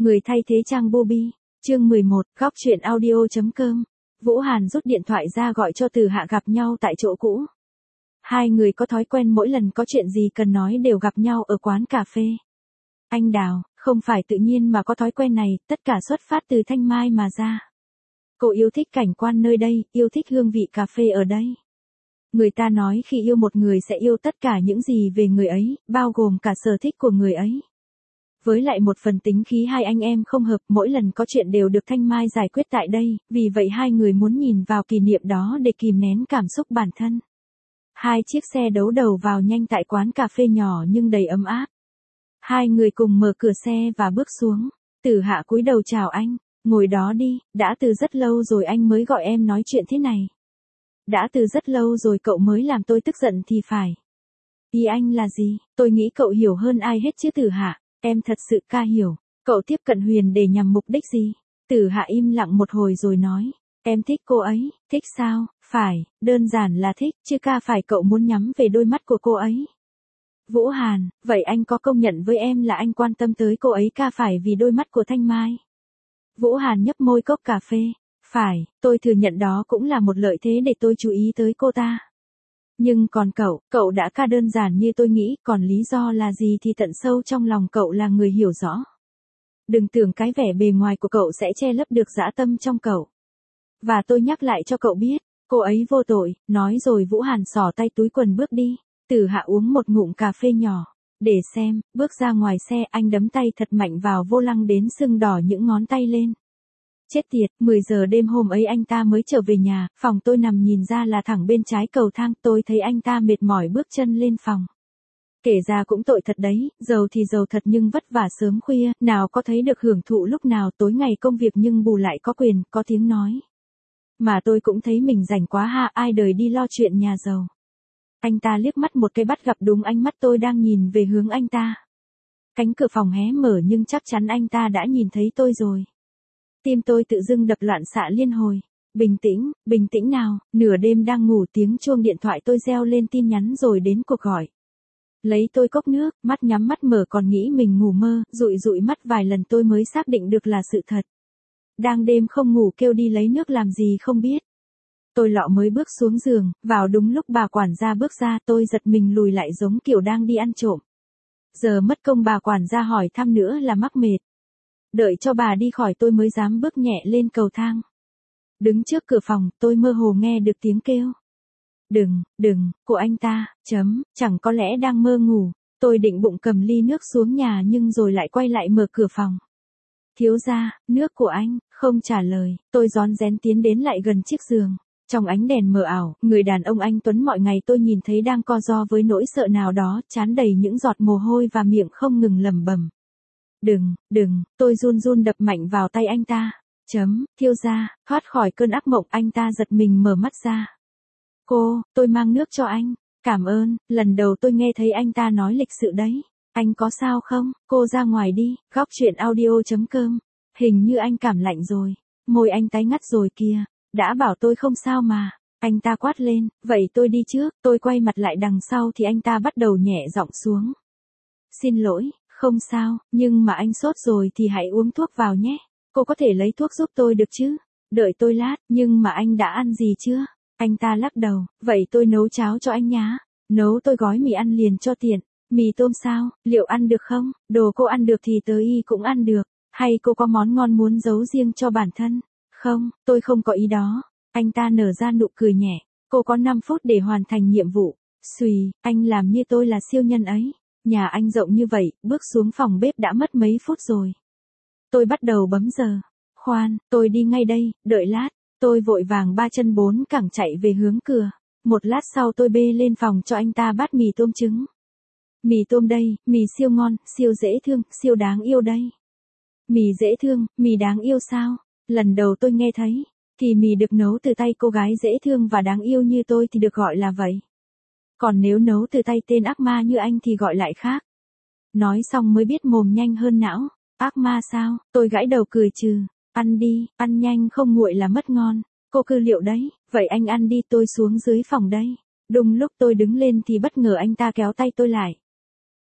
Người thay thế Trang Bobby. Chương 11, góc truyện audio.com. Vũ Hàn rút điện thoại ra gọi cho Từ Hạ gặp nhau tại chỗ cũ. Hai người có thói quen mỗi lần có chuyện gì cần nói đều gặp nhau ở quán cà phê. Anh Đào, không phải tự nhiên mà có thói quen này, tất cả xuất phát từ Thanh Mai mà ra. Cô yêu thích cảnh quan nơi đây, yêu thích hương vị cà phê ở đây. Người ta nói khi yêu một người sẽ yêu tất cả những gì về người ấy, bao gồm cả sở thích của người ấy. Với lại một phần tính khí hai anh em không hợp, mỗi lần có chuyện đều được Thanh Mai giải quyết tại đây, vì vậy hai người muốn nhìn vào kỷ niệm đó để kìm nén cảm xúc bản thân. Hai chiếc xe đấu đầu vào nhanh tại quán cà phê nhỏ nhưng đầy ấm áp. Hai người cùng mở cửa xe và bước xuống. Từ Hạ cúi đầu chào anh, ngồi đó đi, đã từ rất lâu rồi anh mới gọi em nói chuyện thế này. Đã từ rất lâu rồi cậu mới làm tôi tức giận thì phải. Ý anh là gì? Tôi nghĩ cậu hiểu hơn ai hết chứ Từ Hạ. Em thật sự ca hiểu. Cậu tiếp cận Huyền để nhằm mục đích gì? Từ Hạ im lặng một hồi rồi nói. Em thích cô ấy. Thích sao? Phải, đơn giản là thích, chứ ca phải cậu muốn nhắm về đôi mắt của cô ấy. Vũ Hàn, vậy anh có công nhận với em là anh quan tâm tới cô ấy ca phải vì đôi mắt của Thanh Mai? Vũ Hàn nhấp môi cốc cà phê. Phải, tôi thừa nhận đó cũng là một lợi thế để tôi chú ý tới cô ta. Nhưng còn cậu đã ca đơn giản như tôi nghĩ, còn lý do là gì thì tận sâu trong lòng cậu là người hiểu rõ. Đừng tưởng cái vẻ bề ngoài của cậu sẽ che lấp được dã tâm trong cậu. Và tôi nhắc lại cho cậu biết, cô ấy vô tội, nói rồi Vũ Hàn xỏ tay túi quần bước đi. Từ Hạ uống một ngụm cà phê nhỏ. Để xem, bước ra ngoài xe anh đấm tay thật mạnh vào vô lăng đến sưng đỏ những ngón tay lên. Chết tiệt, 10 giờ đêm hôm ấy anh ta mới trở về nhà, phòng tôi nằm nhìn ra là thẳng bên trái cầu thang, tôi thấy anh ta mệt mỏi bước chân lên phòng. Kể ra cũng tội thật đấy, giàu thì giàu thật nhưng vất vả sớm khuya, nào có thấy được hưởng thụ lúc nào tối ngày công việc nhưng bù lại có quyền, có tiếng nói. Mà tôi cũng thấy mình rảnh quá ha, ai đời đi lo chuyện nhà giàu. Anh ta liếc mắt một cái bắt gặp đúng ánh mắt tôi đang nhìn về hướng anh ta. Cánh cửa phòng hé mở nhưng chắc chắn anh ta đã nhìn thấy tôi rồi. Tim tôi tự dưng đập loạn xạ liên hồi. Bình tĩnh nào, nửa đêm đang ngủ tiếng chuông điện thoại tôi reo lên tin nhắn rồi đến cuộc gọi. Lấy tôi cốc nước, mắt nhắm mắt mở còn nghĩ mình ngủ mơ, dụi mắt vài lần tôi mới xác định được là sự thật. Đang đêm không ngủ kêu đi lấy nước làm gì không biết. Tôi lọ mới bước xuống giường, vào đúng lúc bà quản gia bước ra tôi giật mình lùi lại giống kiểu đang đi ăn trộm. Giờ mất công bà quản gia hỏi thăm nữa là mắc mệt. Đợi cho bà đi khỏi tôi mới dám bước nhẹ lên cầu thang. Đứng trước cửa phòng tôi mơ hồ nghe được tiếng kêu. Đừng, của anh ta, chẳng có lẽ đang mơ ngủ. Tôi định bụng cầm ly nước xuống nhà nhưng rồi lại quay lại mở cửa phòng. Thiếu gia, nước của anh, không trả lời, tôi rón rén tiến đến lại gần chiếc giường. Trong ánh đèn mờ ảo, người đàn ông anh tuấn mọi ngày tôi nhìn thấy đang co ro với nỗi sợ nào đó, trán đầy những giọt mồ hôi và miệng không ngừng lẩm bẩm. Đừng, tôi run đập mạnh vào tay anh ta. Thiếu gia, thoát khỏi cơn ác mộng anh ta giật mình mở mắt ra. Tôi mang nước cho anh. Cảm ơn, lần đầu tôi nghe thấy anh ta nói lịch sự đấy. Anh có sao không? Cô ra ngoài đi, góc truyện audio.com. Hình như anh cảm lạnh rồi. Môi anh tái ngắt rồi kìa. Đã bảo tôi không sao mà. Anh ta quát lên, vậy tôi đi trước. Tôi quay mặt lại đằng sau thì anh ta bắt đầu nhẹ giọng xuống. Xin lỗi, không sao, nhưng mà anh sốt rồi thì hãy uống thuốc vào nhé. Cô có thể lấy thuốc giúp tôi được chứ? Đợi tôi lát, nhưng mà anh đã ăn gì chưa? Anh ta lắc đầu, vậy tôi nấu cháo cho anh nhá. Nấu tôi gói mì ăn liền cho tiện. Mì tôm sao, liệu ăn được không? Đồ cô ăn được thì tớ y cũng ăn được. Hay cô có món ngon muốn giấu riêng cho bản thân? Không, tôi không có ý đó. Anh ta nở ra nụ cười nhẹ. Cô có 5 phút để hoàn thành nhiệm vụ. Xùi, anh làm như tôi là siêu nhân ấy. Nhà anh rộng như vậy, bước xuống phòng bếp đã mất mấy phút rồi. Tôi bắt đầu bấm giờ. Khoan, tôi đi ngay đây, đợi lát. Tôi vội vàng 3 chân 4 cẳng chạy về hướng cửa. Một lát sau tôi bê lên phòng cho anh ta bát mì tôm trứng. Mì tôm đây, mì siêu ngon, siêu dễ thương, siêu đáng yêu đây. Mì dễ thương, mì đáng yêu sao? Lần đầu tôi nghe thấy, thì mì được nấu từ tay cô gái dễ thương và đáng yêu như tôi thì được gọi là vậy. Còn nếu nấu từ tay tên ác ma như anh thì gọi lại khác. Nói xong mới biết mồm nhanh hơn não. Ác ma sao? Tôi gãi đầu cười trừ. Ăn đi, ăn nhanh không nguội là mất ngon. Cô cứ liệu đấy, vậy anh ăn đi tôi xuống dưới phòng đây. Đúng lúc tôi đứng lên thì bất ngờ anh ta kéo tay tôi lại.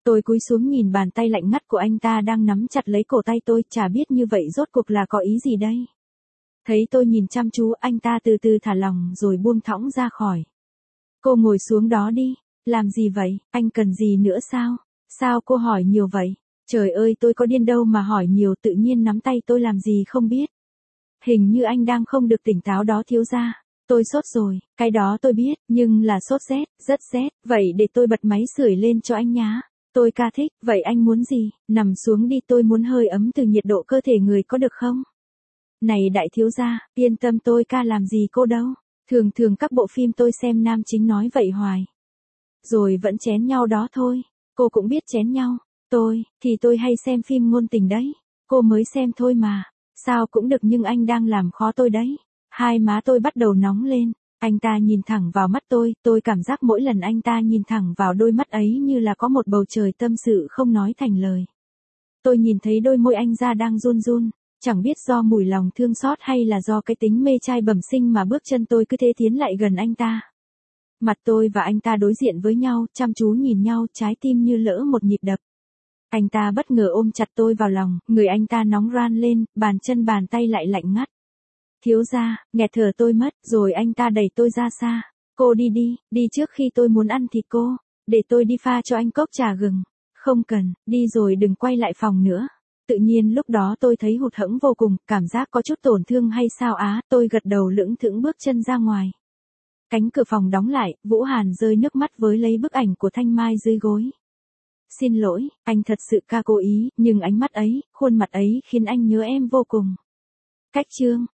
Tôi cúi xuống nhìn bàn tay lạnh ngắt của anh ta đang nắm chặt lấy cổ tay tôi, chả biết như vậy rốt cuộc là có ý gì đây. Thấy tôi nhìn chăm chú, anh ta từ từ thả lỏng rồi buông thõng ra khỏi. Cô ngồi xuống đó đi. Làm gì vậy, anh cần gì nữa sao? Sao cô hỏi nhiều vậy? Trời ơi, tôi có điên đâu mà hỏi nhiều, tự nhiên nắm tay tôi làm gì không biết. Hình như anh đang không được tỉnh táo đó thiếu gia. Tôi sốt rồi, cái đó tôi biết, nhưng là sốt rét, rất rét, vậy để tôi bật máy sưởi lên cho anh nhá. Tôi ca thích, vậy anh muốn gì? Nằm xuống đi, tôi muốn hơi ấm từ nhiệt độ cơ thể người có được không? Này đại thiếu gia, yên tâm, tôi ca làm gì cô đâu. Thường thường các bộ phim tôi xem nam chính nói vậy hoài. Rồi vẫn chén nhau đó thôi. Cô cũng biết chén nhau. Tôi hay xem phim ngôn tình đấy. Cô mới xem thôi mà. Sao cũng được, nhưng anh đang làm khó tôi đấy. Hai má tôi bắt đầu nóng lên. Anh ta nhìn thẳng vào mắt tôi cảm giác mỗi lần anh ta nhìn thẳng vào đôi mắt ấy như là có một bầu trời tâm sự không nói thành lời. Tôi nhìn thấy đôi môi anh ra đang run run, chẳng biết do mùi lòng thương xót hay là do cái tính mê trai bẩm sinh mà bước chân tôi cứ thế tiến lại gần anh ta. Mặt tôi và anh ta đối diện với nhau, chăm chú nhìn nhau, trái tim như lỡ một nhịp đập. Anh ta bất ngờ ôm chặt tôi vào lòng, người anh ta nóng ran lên, bàn chân bàn tay lại lạnh ngắt. Thiếu gia, nghẹt thở tôi mất, rồi anh ta đẩy tôi ra xa. Cô đi trước khi tôi muốn ăn thịt cô, để tôi đi pha cho anh cốc trà gừng. Không cần, đi rồi đừng quay lại phòng nữa. Tự nhiên lúc đó tôi thấy hụt hẫng vô cùng, cảm giác có chút tổn thương hay sao á, tôi gật đầu lững thững bước chân ra ngoài. Cánh cửa phòng đóng lại, Vũ Hàn rơi nước mắt với lấy bức ảnh của Thanh Mai dưới gối. Xin lỗi, anh thật sự ca cố ý, nhưng ánh mắt ấy, khuôn mặt ấy khiến anh nhớ em vô cùng. Cách chương